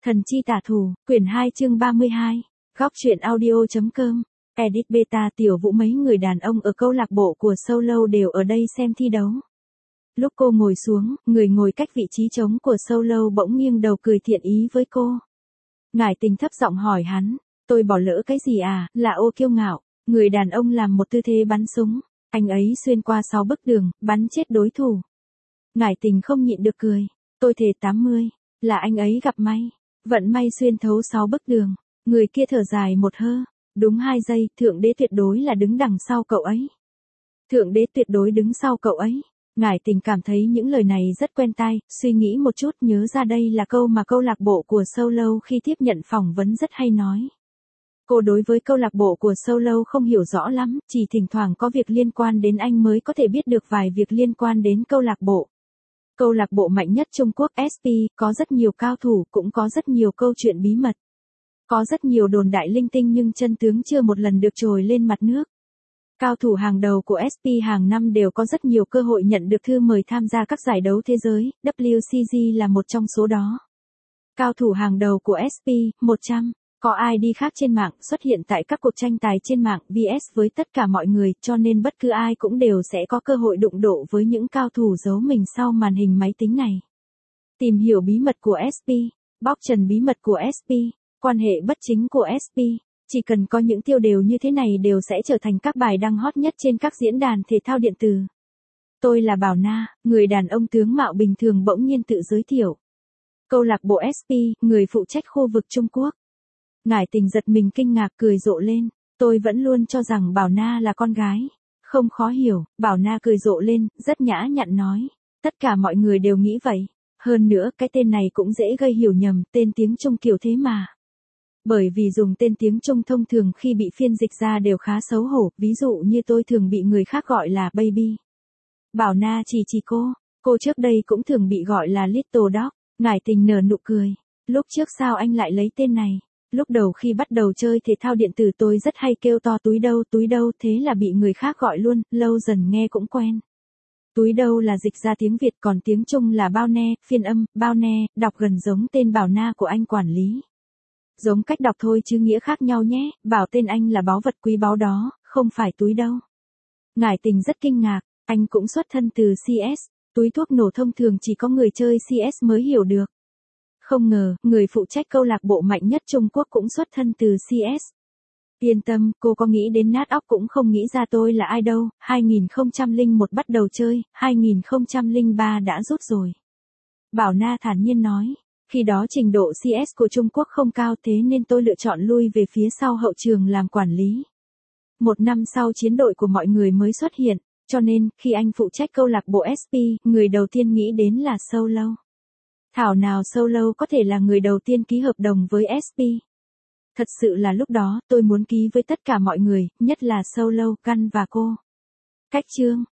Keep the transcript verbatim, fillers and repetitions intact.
Thần chi tả thủ, quyển hai chương ba mươi hai. Góc truyện audio.com. Edit beta Tiểu Vũ mấy người đàn ông ở câu lạc bộ của Solo đều ở đây xem thi đấu. Lúc cô ngồi xuống, người ngồi cách vị trí trống của Solo bỗng nghiêng đầu cười thiện ý với cô. Ngải Tình thấp giọng hỏi hắn, tôi bỏ lỡ cái gì à, là ô kiêu ngạo. Người đàn ông làm một tư thế bắn súng, anh ấy xuyên qua sáu bức đường, bắn chết đối thủ. Ngải Tình không nhịn được cười, tôi thề tám mươi, là anh ấy gặp may. Vận may xuyên thấu sáu bức đường, người kia thở dài một hơ, đúng hai giây, Thượng Đế tuyệt đối là đứng đằng sau cậu ấy. Thượng Đế tuyệt đối đứng sau cậu ấy. Ngải Tình cảm thấy những lời này rất quen tai, suy nghĩ một chút nhớ ra đây là câu mà câu lạc bộ của Solo khi tiếp nhận phỏng vấn rất hay nói. Cô đối với câu lạc bộ của Solo không hiểu rõ lắm, chỉ thỉnh thoảng có việc liên quan đến anh mới có thể biết được vài việc liên quan đến câu lạc bộ. Câu lạc bộ mạnh nhất Trung Quốc ét pê, có rất nhiều cao thủ, cũng có rất nhiều câu chuyện bí mật. Có rất nhiều đồn đại linh tinh nhưng chân tướng chưa một lần được trồi lên mặt nước. Cao thủ hàng đầu của ét pê hàng năm đều có rất nhiều cơ hội nhận được thư mời tham gia các giải đấu thế giới, vê kép xê giê là một trong số đó. Cao thủ hàng đầu của ét pê, một trăm, có ai đi khác trên mạng xuất hiện tại các cuộc tranh tài trên mạng vs với tất cả mọi người, cho nên bất cứ ai cũng đều sẽ có cơ hội đụng độ với những cao thủ giấu mình sau màn hình máy tính này. Tìm hiểu bí mật của ét pê, bóc trần bí mật của ét pê, quan hệ bất chính của ét pê, chỉ cần có những tiêu đề như thế này đều sẽ trở thành các bài đăng hot nhất trên các diễn đàn thể thao điện tử. Tôi là Bảo Na, người đàn ông tướng mạo bình thường bỗng nhiên tự giới thiệu. Câu lạc bộ ét pê, người phụ trách khu vực Trung Quốc. Ngải Tình giật mình kinh ngạc cười rộ lên, tôi vẫn luôn cho rằng Bảo Na là con gái. Không khó hiểu, Bảo Na cười rộ lên, rất nhã nhặn nói. Tất cả mọi người đều nghĩ vậy. Hơn nữa, cái tên này cũng dễ gây hiểu nhầm, tên tiếng Trung kiểu thế mà. Bởi vì dùng tên tiếng Trung thông thường khi bị phiên dịch ra đều khá xấu hổ, ví dụ như tôi thường bị người khác gọi là baby. Bảo Na chỉ chỉ cô, cô trước đây cũng thường bị gọi là Little Dog. Ngải Tình nở nụ cười. Lúc trước sao anh lại lấy tên này? Lúc đầu khi bắt đầu chơi thể thao điện tử tôi rất hay kêu to túi đâu túi đâu, thế là bị người khác gọi luôn, lâu dần nghe cũng quen. Túi đâu là dịch ra tiếng Việt, còn tiếng Trung là bao ne, phiên âm, bao ne, đọc gần giống tên Bảo Na của anh quản lý. Giống cách đọc thôi chứ nghĩa khác nhau nhé, bảo tên anh là báu vật quý báu đó, không phải túi đâu. Ngải Tình rất kinh ngạc, anh cũng xuất thân từ xê ét, túi thuốc nổ thông thường chỉ có người chơi xê ét mới hiểu được. Không ngờ, người phụ trách câu lạc bộ mạnh nhất Trung Quốc cũng xuất thân từ xê ét. Yên tâm, cô có nghĩ đến nát óc cũng không nghĩ ra tôi là ai đâu, hai nghìn không trăm lẻ một bắt đầu chơi, hai nghìn không trăm lẻ ba đã rút rồi. Bảo Na thản nhiên nói, khi đó trình độ xê ét của Trung Quốc không cao thế nên tôi lựa chọn lui về phía sau hậu trường làm quản lý. Một năm sau chiến đội của mọi người mới xuất hiện, cho nên, khi anh phụ trách câu lạc bộ ét pê, người đầu tiên nghĩ đến là Solo. Thảo nào Solo có thể là người đầu tiên ký hợp đồng với ét pê. Thật sự là lúc đó, tôi muốn ký với tất cả mọi người, nhất là Solo, Gun và cô. Cách chương.